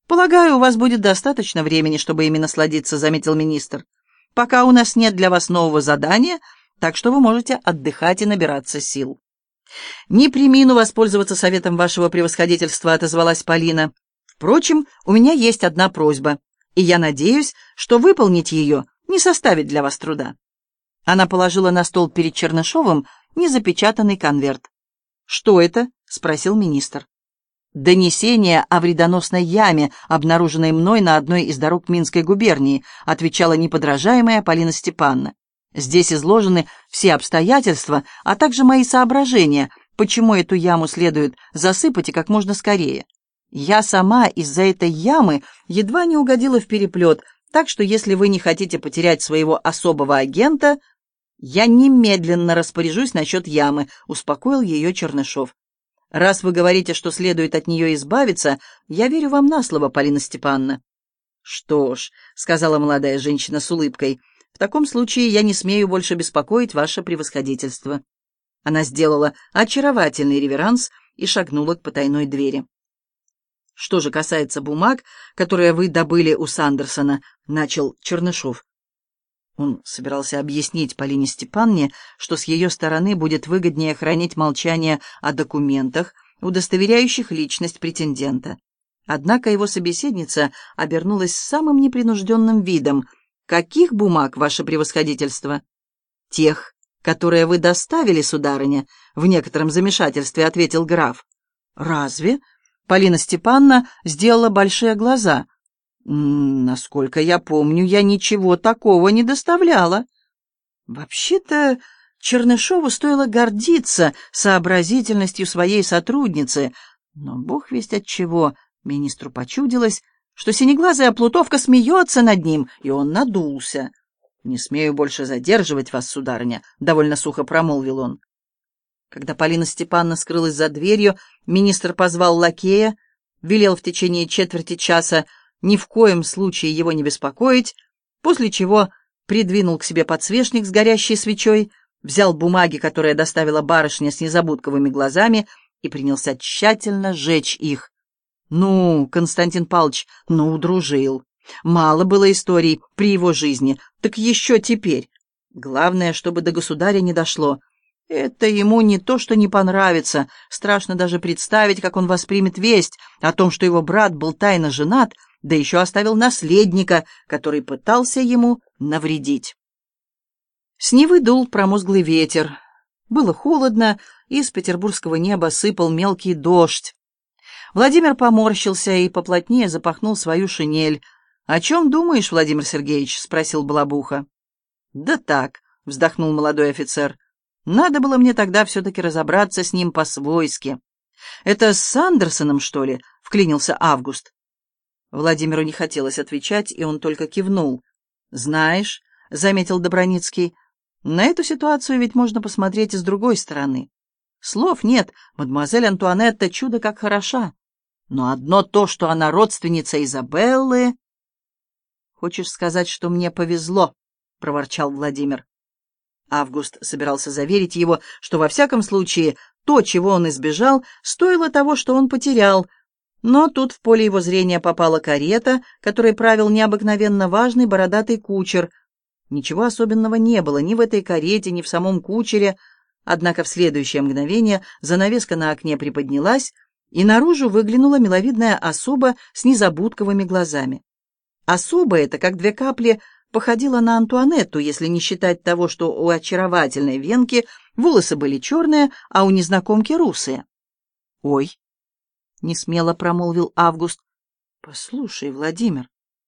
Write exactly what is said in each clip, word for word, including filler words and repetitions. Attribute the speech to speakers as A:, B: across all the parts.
A: «Полагаю, у вас будет достаточно времени, чтобы ими насладиться», — заметил министр. «Пока у нас нет для вас нового задания, так что вы можете отдыхать и набираться сил». «Не премину воспользоваться советом вашего превосходительства», — отозвалась Полина. «Впрочем, у меня есть одна просьба, и я надеюсь, что выполнить ее не составит для вас труда». Она положила на стол перед Чернышовым незапечатанный конверт. «Что это?» — спросил министр. «Донесение о вредоносной яме, обнаруженной мной на одной из дорог Минской губернии», отвечала неподражаемая Полина Степановна. «Здесь изложены все обстоятельства, а также мои соображения, почему эту яму следует засыпать и как можно скорее. Я сама из-за этой ямы едва не угодила в переплет, так что если вы не хотите потерять своего особого агента, я немедленно распоряжусь насчет ямы», — успокоил ее Чернышов. «Раз вы говорите, что следует от нее избавиться, я верю вам на слово, Полина Степановна». «Что ж», — сказала молодая женщина с улыбкой, — «в таком случае я не смею больше беспокоить ваше превосходительство». Она сделала очаровательный реверанс и шагнула к потайной двери. «Что же касается бумаг, которые вы добыли у Сандерсона», — начал Чернышов. Он собирался объяснить Полине Степановне, что с ее стороны будет выгоднее хранить молчание о документах, удостоверяющих личность претендента. Однако его собеседница обернулась самым непринужденным видом. «Каких бумаг, ваше превосходительство?» «Тех, которые вы доставили, сударыня», — в некотором замешательстве ответил граф. «Разве?» — Полина Степановна сделала большие глаза. «Насколько я помню, я ничего такого не доставляла». Вообще-то Чернышову стоило гордиться сообразительностью своей сотрудницы, но бог весть от чего министру почудилось, что синеглазая плутовка смеется над ним, и он надулся. «Не смею больше задерживать вас, сударыня», — довольно сухо промолвил он. Когда Полина Степановна скрылась за дверью, министр позвал лакея, велел в течение четверти часа ни в коем случае его не беспокоить, после чего придвинул к себе подсвечник с горящей свечой, взял бумаги, которые доставила барышня с незабудковыми глазами, и принялся тщательно сжечь их. «Ну, Константин Павлович, ну, удружил. Мало было историй при его жизни, так еще теперь. Главное, чтобы до государя не дошло. Это ему не то, что не понравится. Страшно даже представить, как он воспримет весть о том, что его брат был тайно женат, да еще оставил наследника, который пытался ему навредить». С Невы дул промозглый ветер. Было холодно, и с петербургского неба сыпал мелкий дождь. Владимир поморщился и поплотнее запахнул свою шинель. «О чем думаешь, Владимир Сергеевич?» — спросил Балабуха. «Да так», — вздохнул молодой офицер. «Надо было мне тогда все-таки разобраться с ним по-свойски». «Это с Сандерсоном, что ли?» — вклинился Август. Владимиру не хотелось отвечать, и он только кивнул. «Знаешь», — заметил Доброницкий, — «на эту ситуацию ведь можно посмотреть и с другой стороны. Слов нет, мадемуазель Антуанетта чудо как хороша. Но одно то, что она родственница Изабеллы...» «Хочешь сказать, что мне повезло?» — проворчал Владимир. Август собирался заверить его, что во всяком случае то, чего он избежал, стоило того, что он потерял. Но тут в поле его зрения попала карета, которой правил необыкновенно важный бородатый кучер. Ничего особенного не было ни в этой карете, ни в самом кучере, однако в следующее мгновение занавеска на окне приподнялась, и наружу выглянула миловидная особа с незабудковыми глазами. Особа эта, как две капли, походила на Антуанетту, если не считать того, что у очаровательной венки волосы были черные, а у незнакомки русые. «Ой!» — несмело промолвил Август. «Послушай, Владимир».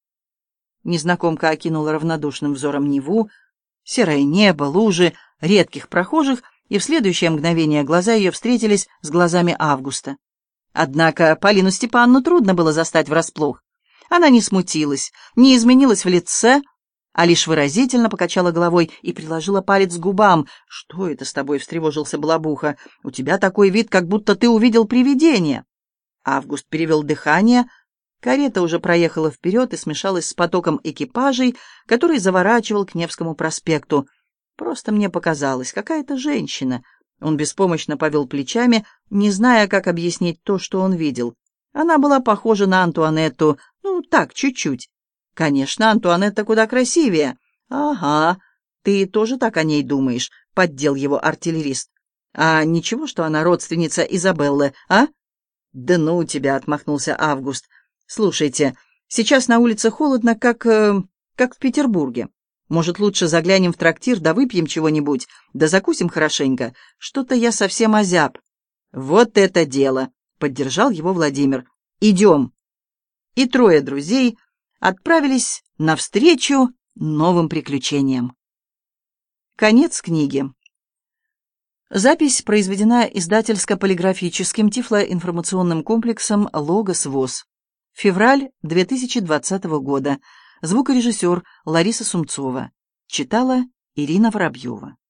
A: Незнакомка окинула равнодушным взором Неву, серое небо, лужи, редких прохожих, и в следующее мгновение глаза ее встретились с глазами Августа. Однако Полину Степановну трудно было застать врасплох. Она не смутилась, не изменилась в лице, а лишь выразительно покачала головой и приложила палец к губам. «Что это с тобой?» — встревожился Балабуха. «У тебя такой вид, как будто ты увидел привидение». Август перевел дыхание. Карета уже проехала вперед и смешалась с потоком экипажей, который заворачивал к Невскому проспекту. «Просто мне показалось, какая-то женщина». Он беспомощно повел плечами, не зная, как объяснить то, что он видел. Она была похожа на Антуанетту, Ну, так, чуть-чуть. Конечно, Антуанетта куда красивее. Ага, ты тоже так о ней думаешь, поддел его артиллерист. А ничего, что она родственница Изабеллы, а? Да ну у тебя, отмахнулся Август. Слушайте, сейчас на улице холодно, как, э, как в Петербурге. Может, лучше заглянем в трактир, да выпьем чего-нибудь, да закусим хорошенько. Что-то я совсем озяб. Вот это дело, поддержал его Владимир. Идем. И трое друзей отправились навстречу новым приключениям. Конец книги. Запись произведена издательско-полиграфическим тифлоинформационным комплексом «Логос ВОС». Февраль две тысячи двадцатого года. Звукорежиссер Лариса Сумцова. Читала Ирина Воробьева.